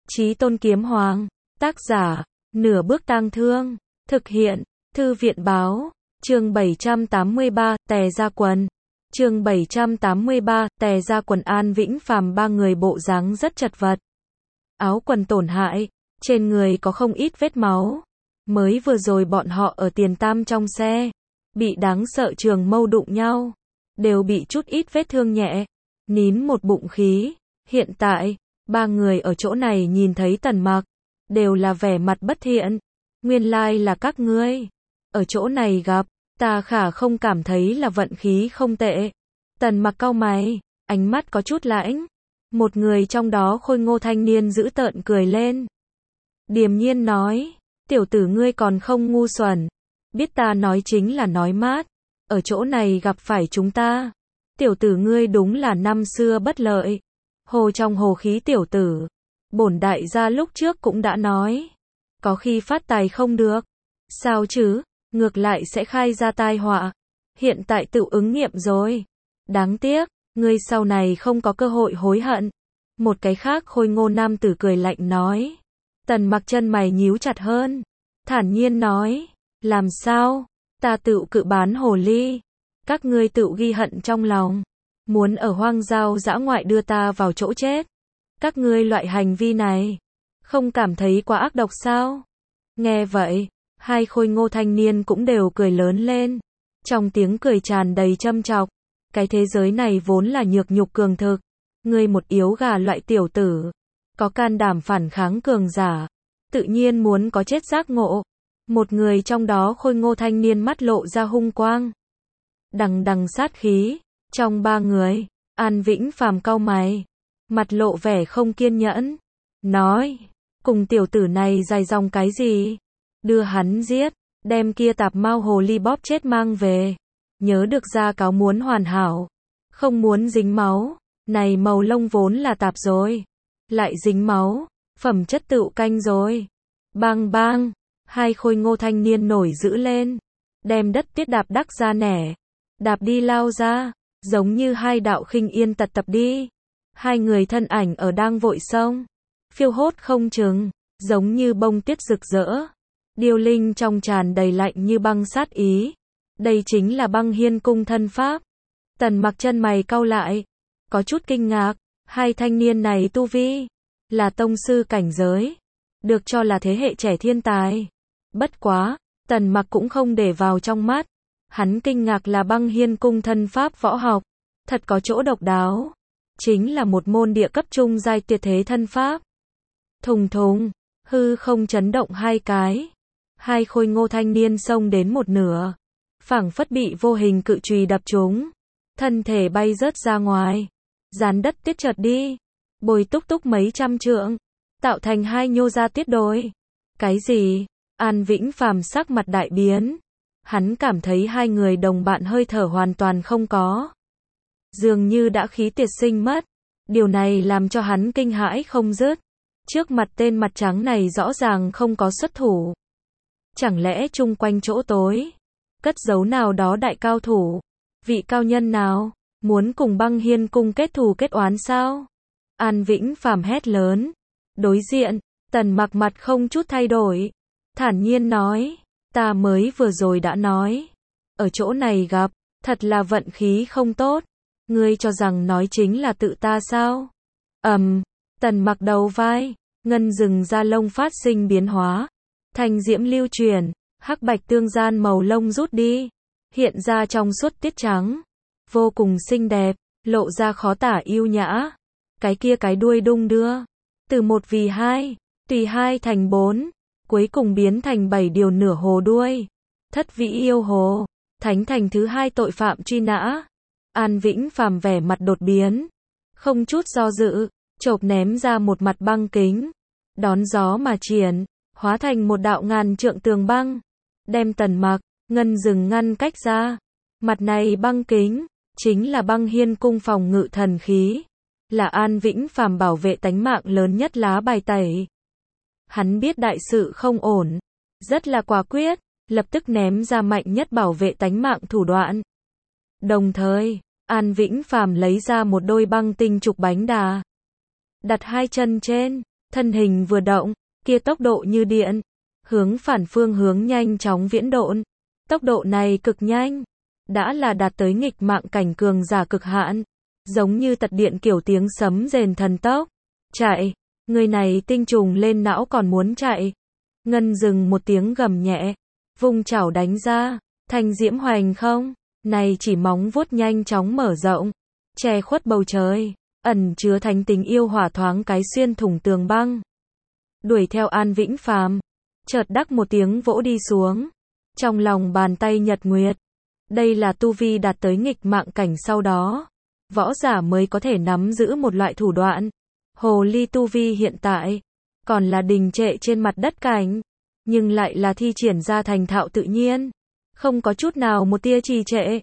Chí Tôn Kiếm Hoàng, tác giả, Nửa Bước Tang Thương, thực hiện, Thư viện Báo, chương 783, tè ra quần. Chương 783, tè ra quần. An Vĩnh Phàm ba người bộ dáng rất chật vật. Áo quần tổn hại, trên người có không ít vết máu. Mới vừa rồi bọn họ ở Tiền Tam trong xe, bị đáng sợ trường mâu đụng nhau, đều bị chút ít vết thương nhẹ, nín một bụng khí. Hiện tại, ba người ở chỗ này nhìn thấy Tần Mặc, đều là vẻ mặt bất thiện. Nguyên lai là các ngươi ở chỗ này gặp, ta khả không cảm thấy là vận khí không tệ. Tần Mặc cau mày, ánh mắt có chút lãnh. Một người trong đó khôi ngô thanh niên dữ tợn cười lên, điềm nhiên nói, tiểu tử ngươi còn không ngu xuẩn, biết ta nói chính là nói mát, ở chỗ này gặp phải chúng ta, tiểu tử ngươi đúng là năm xưa bất lợi. Hồ trong hồ khí tiểu tử, bổn đại gia lúc trước cũng đã nói, có khi phát tài không được, sao chứ, ngược lại sẽ khai ra tai họa. Hiện tại tự ứng nghiệm rồi, đáng tiếc, ngươi sau này không có cơ hội hối hận. Một cái khác khôi ngô nam tử cười lạnh nói. Tần Mặc chân mày nhíu chặt hơn, thản nhiên nói, làm sao, ta tự cự bán hồ ly, các ngươi tự ghi hận trong lòng, muốn ở hoang giao dã ngoại đưa ta vào chỗ chết. Các ngươi loại hành vi này, không cảm thấy quá ác độc sao? Nghe vậy, hai khôi ngô thanh niên cũng đều cười lớn lên, trong tiếng cười tràn đầy châm chọc. Cái thế giới này vốn là nhược nhục cường thực, ngươi một yếu gà loại tiểu tử, có can đảm phản kháng cường giả, tự nhiên muốn có chết giác ngộ. Một người trong đó khôi ngô thanh niên mắt lộ ra hung quang, đằng đằng sát khí. Trong ba người, An Vĩnh Phàm cau mày, mặt lộ vẻ không kiên nhẫn, nói, cùng tiểu tử này dài dòng cái gì, đưa hắn giết, đem kia tạp mao hồ ly bóp chết mang về. Nhớ được gia cáo muốn hoàn hảo, không muốn dính máu, này màu lông vốn là tạp rồi, lại dính máu, phẩm chất tựu canh rồi. Bang bang, hai khôi ngô thanh niên nổi dữ lên, đem đất tiết đạp đắc ra nẻ, đạp đi lao ra, giống như hai đạo khinh yên tật tập đi. Hai người thân ảnh ở đang vội sông, phiêu hốt không chừng, giống như bông tuyết rực rỡ. Điêu linh trong tràn đầy lạnh như băng sát ý. Đây chính là Băng Hiên cung thân pháp. Tần Mặc chân mày cau lại, có chút kinh ngạc, hai thanh niên này tu vi là tông sư cảnh giới, được cho là thế hệ trẻ thiên tài. Bất quá, Tần Mặc cũng không để vào trong mắt, hắn kinh ngạc là Băng Hiên cung thân pháp võ học, thật có chỗ độc đáo, chính là một môn địa cấp trung giai tuyệt thế thân pháp. Thùng thùng, hư không chấn động hai cái, hai khôi ngô thanh niên xông đến một nửa, phảng phất bị vô hình cự chùy đập trúng, thân thể bay rớt ra ngoài, dán đất tiết chợt đi, bồi túc túc mấy trăm trượng, tạo thành hai nhô ra tiết đồi. Cái gì? An Vĩnh Phàm sắc mặt đại biến, hắn cảm thấy hai người đồng bạn hơi thở hoàn toàn không có, dường như đã khí tiệt sinh mất. Điều này làm cho hắn kinh hãi không dứt. Trước mặt tên mặt trắng này rõ ràng không có xuất thủ, chẳng lẽ chung quanh chỗ tối cất giấu nào đó đại cao thủ, vị cao nhân nào, muốn cùng Băng Hiên cung kết thù kết oán sao? An Vĩnh Phàm hét lớn. Đối diện, Tần Mặc mặt không chút thay đổi, thản nhiên nói, ta mới vừa rồi đã nói, ở chỗ này gặp, thật là vận khí không tốt, ngươi cho rằng nói chính là tự ta sao? Tần Mặc đầu vai, ngân rừng da lông phát sinh biến hóa, thanh diễm lưu truyền, hắc bạch tương gian màu lông rút đi, hiện ra trong suốt tiết trắng, vô cùng xinh đẹp, lộ ra khó tả yêu nhã. Cái kia cái đuôi đung đưa, từ một vì hai, tùy hai thành bốn, cuối cùng biến thành 7 điều nửa hồ đuôi. Thất vĩ yêu hồ, thánh thành thứ hai tội phạm truy nã. An Vĩnh Phàm vẻ mặt đột biến, không chút do dự, chộp ném ra một mặt băng kính, đón gió mà triển, hóa thành một đạo ngàn trượng tường băng, đem Tần Mặc, ngân rừng ngăn cách ra. Mặt này băng kính, chính là Băng Hiên cung phòng ngự thần khí, là An Vĩnh Phàm bảo vệ tánh mạng lớn nhất lá bài tẩy. Hắn biết đại sự không ổn, rất là quả quyết, lập tức ném ra mạnh nhất bảo vệ tánh mạng thủ đoạn. Đồng thời, An Vĩnh Phàm lấy ra một đôi băng tinh trục bánh đà, đặt hai chân trên, thân hình vừa động, kia tốc độ như điện, hướng phản phương hướng nhanh chóng viễn độn. Tốc độ này cực nhanh, đã là đạt tới nghịch mạng cảnh cường giả cực hạn, giống như tật điện kiểu tiếng sấm rền thần tốc. Chạy, người này tinh trùng lên não còn muốn chạy. Ngân dừng một tiếng gầm nhẹ, vung chảo đánh ra, thanh diễm hoành không, này chỉ móng vuốt nhanh chóng mở rộng, che khuất bầu trời, ẩn chứa thánh tính yêu hỏa thoáng cái xuyên thủng tường băng. Đuổi theo An Vĩnh Phàm, chợt đắc một tiếng vỗ đi xuống, trong lòng bàn tay nhật nguyệt. Đây là tu vi đạt tới nghịch mạng cảnh sau đó, võ giả mới có thể nắm giữ một loại thủ đoạn. Hồ ly tu vi hiện tại, còn là đình trệ trên mặt đất cảnh, nhưng lại là thi triển ra thành thạo tự nhiên, không có chút nào một tia trì trệ.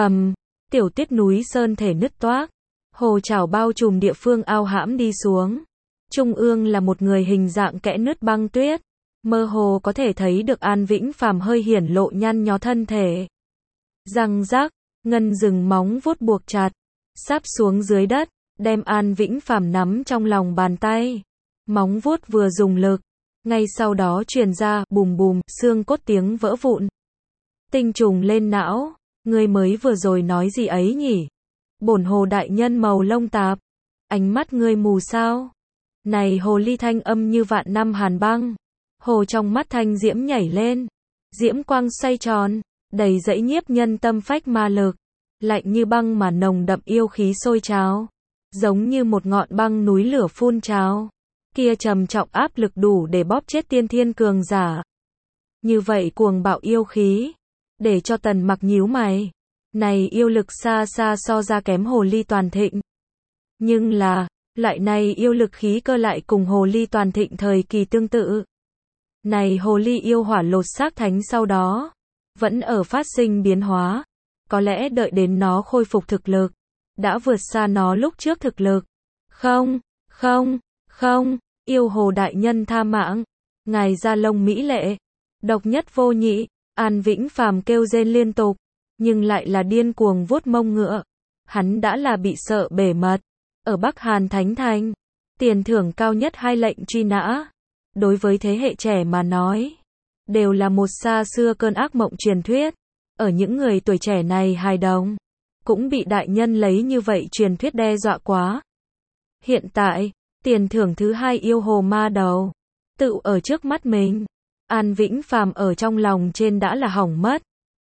Tiểu Tuyết núi sơn thể nứt toác, hồ trảo bao trùm địa phương ao hãm đi xuống. Trung ương là một người hình dạng kẽ nứt băng tuyết, mơ hồ có thể thấy được An Vĩnh Phàm hơi hiển lộ nhăn nhó thân thể. Răng rắc, Ngân dừng móng vuốt buộc chặt, sáp xuống dưới đất, đem An Vĩnh Phàm nắm trong lòng bàn tay. Móng vuốt vừa dùng lực, ngay sau đó truyền ra bùm bùm, xương cốt tiếng vỡ vụn. Tinh trùng lên não, ngươi mới vừa rồi nói gì ấy nhỉ? Bổn hồ đại nhân màu lông tạp, ánh mắt ngươi mù sao? Này hồ ly thanh âm như vạn năm hàn băng. Hồ trong mắt thanh diễm nhảy lên, diễm quang xoay tròn, đầy dẫy nhiếp nhân tâm phách ma lực, lạnh như băng mà nồng đậm yêu khí sôi trào, giống như một ngọn băng núi lửa phun trào. Kia trầm trọng áp lực đủ để bóp chết tiên thiên cường giả. Như vậy cuồng bạo yêu khí, để cho Tần Mặc nhíu mày. Này yêu lực xa xa so ra kém hồ ly toàn thịnh. Nhưng là, loại này yêu lực khí cơ lại cùng hồ ly toàn thịnh thời kỳ tương tự. Này hồ ly yêu hỏa lột xác thánh sau đó, vẫn ở phát sinh biến hóa. Có lẽ đợi đến nó khôi phục thực lực, đã vượt xa nó lúc trước thực lực. Không, yêu hồ đại nhân tha mạng. Ngài da lông mỹ lệ, độc nhất vô nhị. An Vĩnh Phàm kêu rên liên tục, nhưng lại là điên cuồng vuốt mông ngựa. Hắn đã là bị sợ bể mật. Ở Bắc Hàn Thánh Thành, tiền thưởng cao nhất 2 lệnh truy nã. Đối với thế hệ trẻ mà nói, đều là một xa xưa cơn ác mộng truyền thuyết. Ở những người tuổi trẻ này hài đồng, cũng bị đại nhân lấy như vậy truyền thuyết đe dọa quá. Hiện tại, tiền thưởng thứ 2 yêu hồ ma đầu, tự ở trước mắt mình. An Vĩnh Phàm ở trong lòng trên đã là hỏng mất.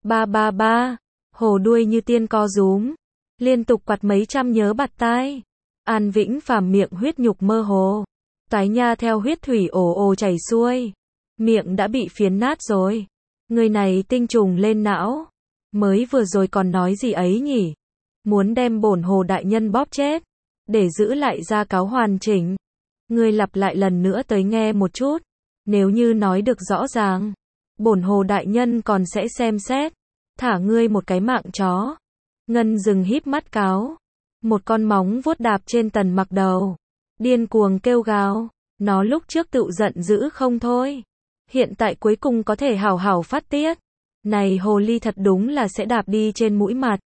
Ba, hồ đuôi như tiên co rúm, liên tục quạt mấy trăm nhớ bạt tai. An Vĩnh Phàm miệng huyết nhục mơ hồ, toái nha theo huyết thủy ồ ồ chảy xuôi, miệng đã bị phiến nát rồi. Người này tinh trùng lên não, mới vừa rồi còn nói gì ấy nhỉ? Muốn đem bổn hồ đại nhân bóp chết, để giữ lại gia cáo hoàn chỉnh. Ngươi lặp lại lần nữa tới nghe một chút, nếu như nói được rõ ràng, bổn hồ đại nhân còn sẽ xem xét, thả ngươi một cái mạng chó. Ngân dừng híp mắt cáo, một con móng vuốt đạp trên Tần Mặc đầu, điên cuồng kêu gào. Nó lúc trước tự giận dữ không thôi, hiện tại cuối cùng có thể hào hào phát tiết. Này hồ ly thật đúng là sẽ đạp đi trên mũi mặt.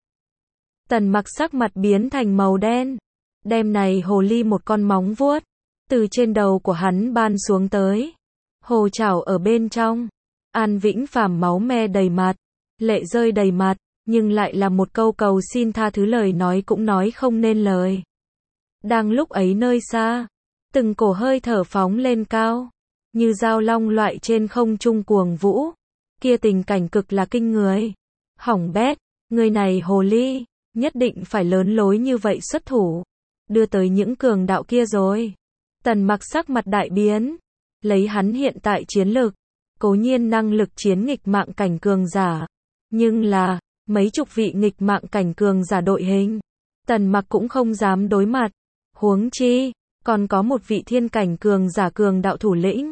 Tần Mặc sắc mặt biến thành màu đen, đem này hồ ly một con móng vuốt từ trên đầu của hắn ban xuống tới. Hồ trảo ở bên trong, An Vĩnh Phàm máu me đầy mặt, lệ rơi đầy mặt, nhưng lại là một câu cầu xin tha thứ lời nói cũng nói không nên lời. Đang lúc ấy nơi xa, từng cổ hơi thở phóng lên cao, như dao long loại trên không trung cuồng vũ. Kia tình cảnh cực là kinh người. Hỏng bét, người này hồ ly, nhất định phải lớn lối như vậy xuất thủ, đưa tới những cường đạo kia rồi. Tần Mặc sắc mặt đại biến, lấy hắn hiện tại chiến lực, cố nhiên năng lực chiến nghịch mạng cảnh cường giả, nhưng là, mấy chục vị nghịch mạng cảnh cường giả đội hình, Tần Mặc cũng không dám đối mặt, huống chi, còn có một vị thiên cảnh cường giả cường đạo thủ lĩnh.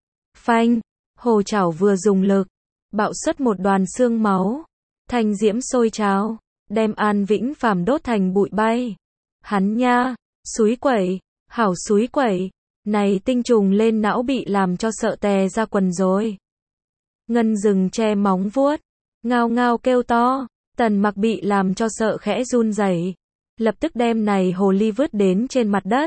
Phanh, hồ trảo vừa dùng lực, bạo xuất một đoàn xương máu, thanh diễm sôi trào, đem An Vĩnh Phàm đốt thành bụi bay. Hắn nha, xúi quẩy, hảo xúi quẩy, này tinh trùng lên não bị làm cho sợ tè ra quần rồi. Ngân dừng che móng vuốt, ngao ngao kêu to. Tần Mặc bị làm cho sợ khẽ run rẩy, lập tức đem này hồ ly vứt đến trên mặt đất,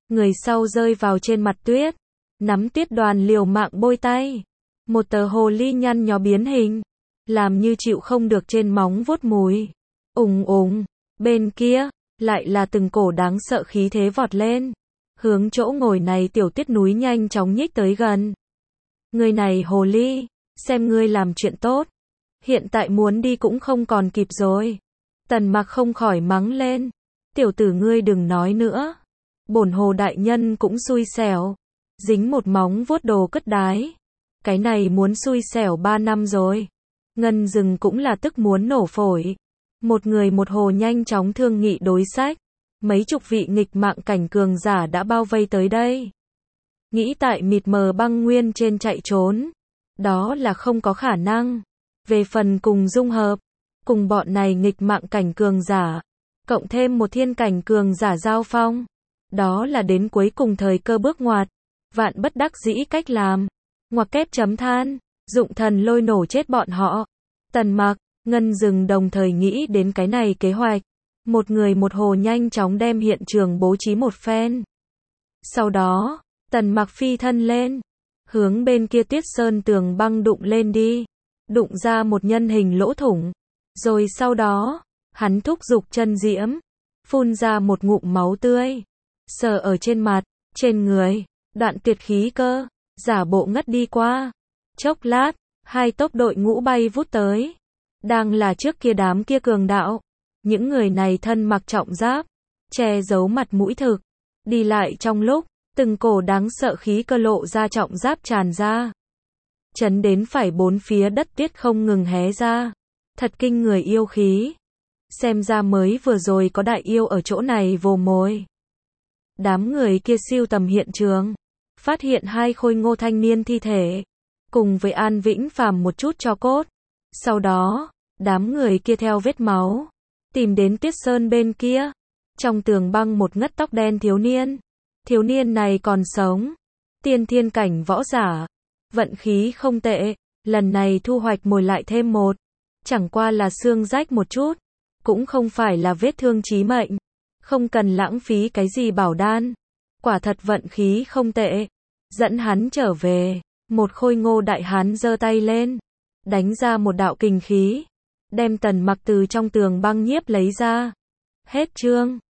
người sau rơi vào trên mặt tuyết, nắm tuyết đoàn liều mạng bôi tay. Một tờ hồ ly nhăn nhó biến hình, làm như chịu không được trên móng vuốt mùi. Ùng ùng, bên kia, lại là từng cổ đáng sợ khí thế vọt lên. Hướng chỗ ngồi này tiểu tuyết núi nhanh chóng nhích tới gần. Người này hồ ly, xem ngươi làm chuyện tốt. Hiện tại muốn đi cũng không còn kịp rồi. Tần Mặc không khỏi mắng lên. Tiểu tử ngươi đừng nói nữa. Bổn hồ đại nhân cũng xui xẻo. Dính một móng vuốt đồ cất đái. Cái này muốn xui xẻo 3 năm rồi. Ngân rừng cũng là tức muốn nổ phổi. Một người một hồ nhanh chóng thương nghị đối sách. Mấy chục vị nghịch mạng cảnh cường giả đã bao vây tới đây. Nghĩ tại mịt mờ băng nguyên trên chạy trốn. Đó là không có khả năng. Về phần cùng dung hợp. Cùng bọn này nghịch mạng cảnh cường giả. Cộng thêm một thiên cảnh cường giả giao phong. Đó là đến cuối cùng thời cơ bước ngoặt. Vạn bất đắc dĩ cách làm. Ngoặc kép chấm than. Dụng thần lôi nổ chết bọn họ. Tần Mặc, Ngân rừng đồng thời nghĩ đến cái này kế hoạch. Một người một hồ nhanh chóng đem hiện trường bố trí một phen. Sau đó, Tần Mặc phi thân lên. Hướng bên kia tuyết sơn tường băng đụng lên đi. Đụng ra một nhân hình lỗ thủng. Rồi sau đó, hắn thúc giục chân diễm. Phun ra một ngụm máu tươi. Sờ ở trên mặt, trên người. Đoạn tuyệt khí cơ. Giả bộ ngất đi qua. Chốc lát, hai tốc đội ngũ bay vút tới. Đang là trước kia đám kia cường đạo. Những người này thân mặc trọng giáp. Che giấu mặt mũi thực. Đi lại trong lúc, từng cổ đáng sợ khí cơ lộ ra trọng giáp tràn ra. Chấn đến phải bốn phía đất tuyết không ngừng hé ra. Thật kinh người yêu khí. Xem ra mới vừa rồi có đại yêu ở chỗ này vồ mồi. Đám người kia siêu tầm hiện trường. Phát hiện hai khôi ngô thanh niên thi thể. Cùng với An Vĩnh Phàm một chút tro cốt. Sau đó, đám người kia theo vết máu. Tìm đến tuyết sơn bên kia. Trong tường băng một ngất tóc đen thiếu niên. Thiếu niên này còn sống. Tiên thiên cảnh võ giả. Vận khí không tệ. Lần này thu hoạch mồi lại thêm một. Chẳng qua là xương rách một chút. Cũng không phải là vết thương chí mệnh. Không cần lãng phí cái gì bảo đan. Quả thật vận khí không tệ. Dẫn hắn trở về. Một khôi ngô đại hán giơ tay lên. Đánh ra một đạo kình khí. Đem Tần Mặc từ trong tường băng nhiếp lấy ra. Hết chương.